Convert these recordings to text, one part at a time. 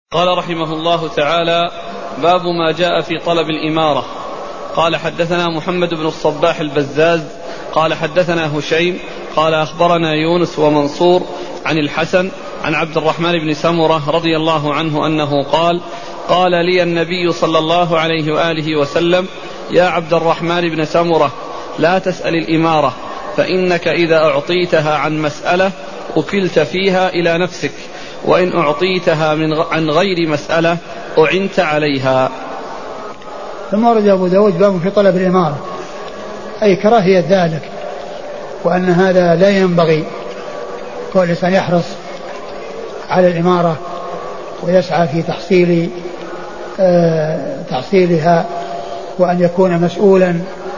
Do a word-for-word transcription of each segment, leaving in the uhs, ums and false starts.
قال رحمه الله تعالى: باب ما جاء في طلب الإمارة. قال: حدثنا محمد بن الصباح البزاز قال حدثنا هشيم قال أخبرنا يونس ومنصور عن الحسن عن عبد الرحمن بن سمرة رضي الله عنه أنه قال: قال لي النبي صلى الله عليه وآله وسلم: يا عبد الرحمن بن سمرة، لا تسأل الإمارة، فإنك إذا أعطيتها عن مسألة أكلت فيها إلى نفسك، وإن أعطيتها من عن غير مسألة أعنت عليها. ثم ورد أبو داود باب في طلب الإمارة، أي كراهية ذلك، وأن هذا لا ينبغي، كل الإنسان يحرص على الإمارة ويسعى في تحصيل آه تحصيلها، وأن يكون مسؤولا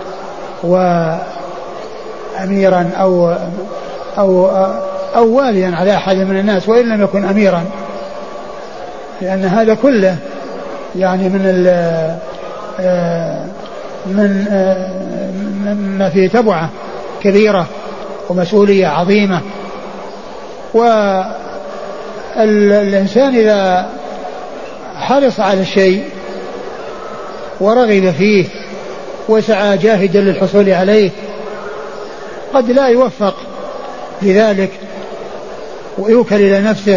وأميرا أو أو أو واليا على أحد من الناس، وإن لم يكن أميرا، لأن هذا كله يعني من من ما فيه تبعة كبيرة ومسؤولية عظيمة. والإنسان إذا حرص على الشيء ورغب فيه وسعى جاهدا للحصول عليه قد لا يوفق لذلك ويوكل إلى نفسه.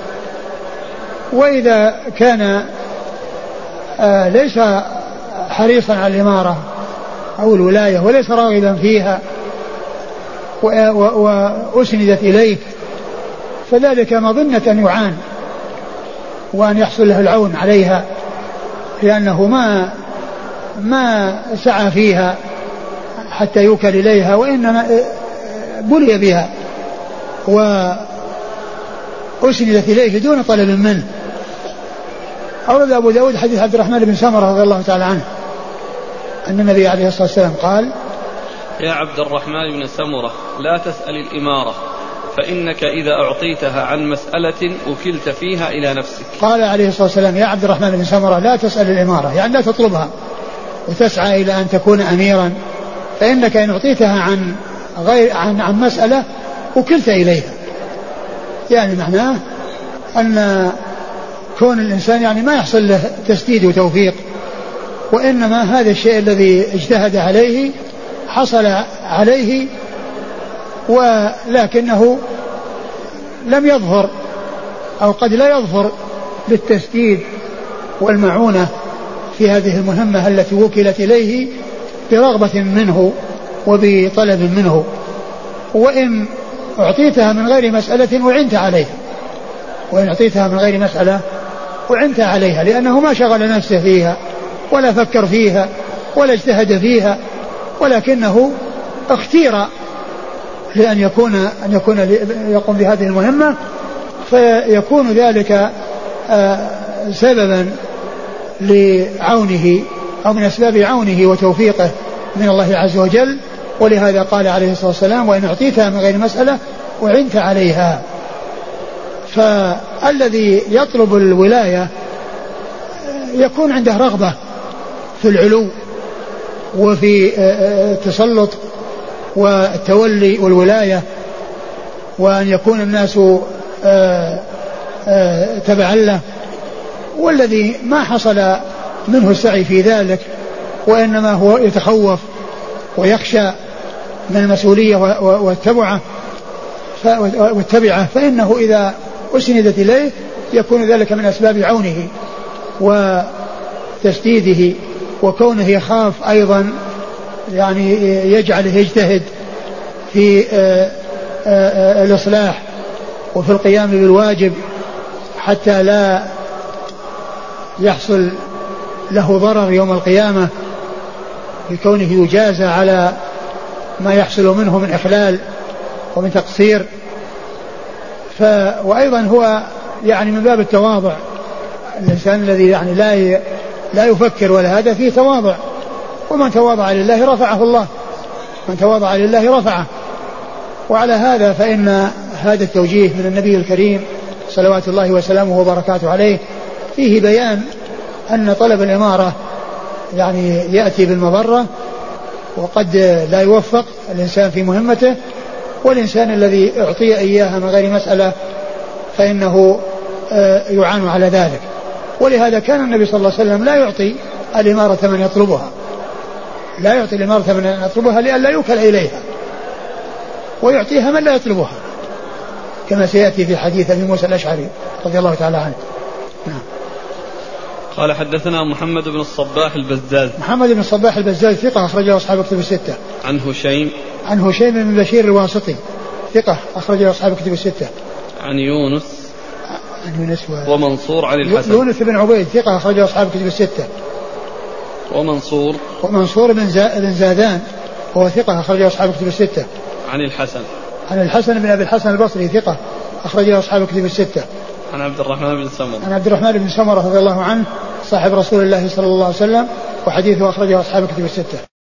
وإذا كان آه ليس حريصا على الإمارة أو الولاية وليس راغبا فيها وأسندت إليه، فذلك مظنة أن يعان وأن يحصل له العون عليها، لأنه ما ما سعى فيها حتى يوكل إليها، وإنما بلي بها وأسندت إليه دون طلب منه. أورد أبو داود حديث عبد الرحمن بن سمرة رضي الله تعالى عنه أن النبي عليه الصلاة والسلام قال: يا عبد الرحمن بن سمرة، لا تسأل الإمارة، فإنك إذا أعطيتها عن مسألة أكلت فيها إلى نفسك. قال عليه الصلاة والسلام: يا عبد الرحمن بن سمرة، لا تسأل الإمارة، يعني لا تطلبها وتسعى إلى أن تكون أميرا، فإنك إن أعطيتها عن غير عن عن مسألة أكلت إليها. يعني معناه أن كون الإنسان يعني ما يحصل له تسديد وتوفيق، وإنما هذا الشيء الذي اجتهد عليه حصل عليه، ولكنه لم يظهر أو قد لا يظهر بالتسديد والمعونة في هذه المهمة التي وكلت إليه برغبة منه وبطلب منه. وإن أعطيتها من غير مسألة أعنت عليها، وإن أعطيتها من غير مسألة أعنت عليها، لأنه ما شغل نفسه فيها ولا فكر فيها ولا اجتهد فيها، ولكنه اختير لأن يكون أن يكون يقوم بهذه المهمة، فيكون ذلك سببا لعونه أو من أسباب عونه وتوفيقه من الله عز وجل. ولهذا قال عليه الصلاة والسلام: وإن أعطيتها من غير مسألة أعنت عليها. فالذي يطلب الولاية يكون عنده رغبة في العلو وفي التسلط والتولي والولاية، وأن يكون الناس تبعا له. والذي ما حصل منه السعي في ذلك وإنما هو يتخوف ويخشى من المسؤولية والتبعة والتبعة، فإنه إذا أسندت إليه يكون ذلك من أسباب عونه وتسديده، وكونه يخاف أيضا يعني يجعله يجتهد في الإصلاح وفي القيام بالواجب حتى لا يحصل له ضرر يوم القيامة بكونه يجازى على ما يحصل منه من إخلال ومن تقصير. ف وأيضا هو يعني من باب التواضع، الإنسان الذي يعني لا لا يفكر ولا هذا فيه تواضع، ومن تواضع لله رفعه الله، من تواضع لله رفعه. وعلى هذا فإن هذا التوجيه من النبي الكريم صلوات الله وسلامه وبركاته عليه فيه بيان أن طلب الإمارة يعني يأتي بالمضرة، وقد لا يوفق الإنسان في مهمته، والإنسان الذي أعطي إياها من غير مسألة فإنه يعان على ذلك. ولهذا كان النبي صلى الله عليه وسلم لا يعطي الإمارة من يطلبها لا يعطي الإمارة من يطلبها لئلا يوكل إليها، ويعطيها من لا يطلبها، كما سيأتي في حديث أبي موسى الأشعري رضي الله تعالى عنه. نعم. قال حدثنا محمد بن الصباح البزاز. محمد بن الصباح البزاز ثقة أخرجه أصحاب كتب الستة. عن هشيم. عن هشيم بن بشير الواسطي ثقة أخرجه أصحاب كتب الستة. عن يونس. عن يونس و... ومنصور عن الحسن. يونس بن عبيد ثقة أخرجه أصحاب كتب الستة. ومنصور. ومنصور بن, زا... بن زادان وهو ثقة أخرجه أصحاب كتب الستة. عن الحسن. عن الحسن بن أبي الحسن البصري ثقة أخرجه أصحاب كتب الستة. عن عبد الرحمن بن سمرة. عن عبد الرحمن بن سمرة رضي الله عنه صاحب رسول الله صلى الله عليه وسلم، وحديثه أخرجه أصحاب كتب الستة.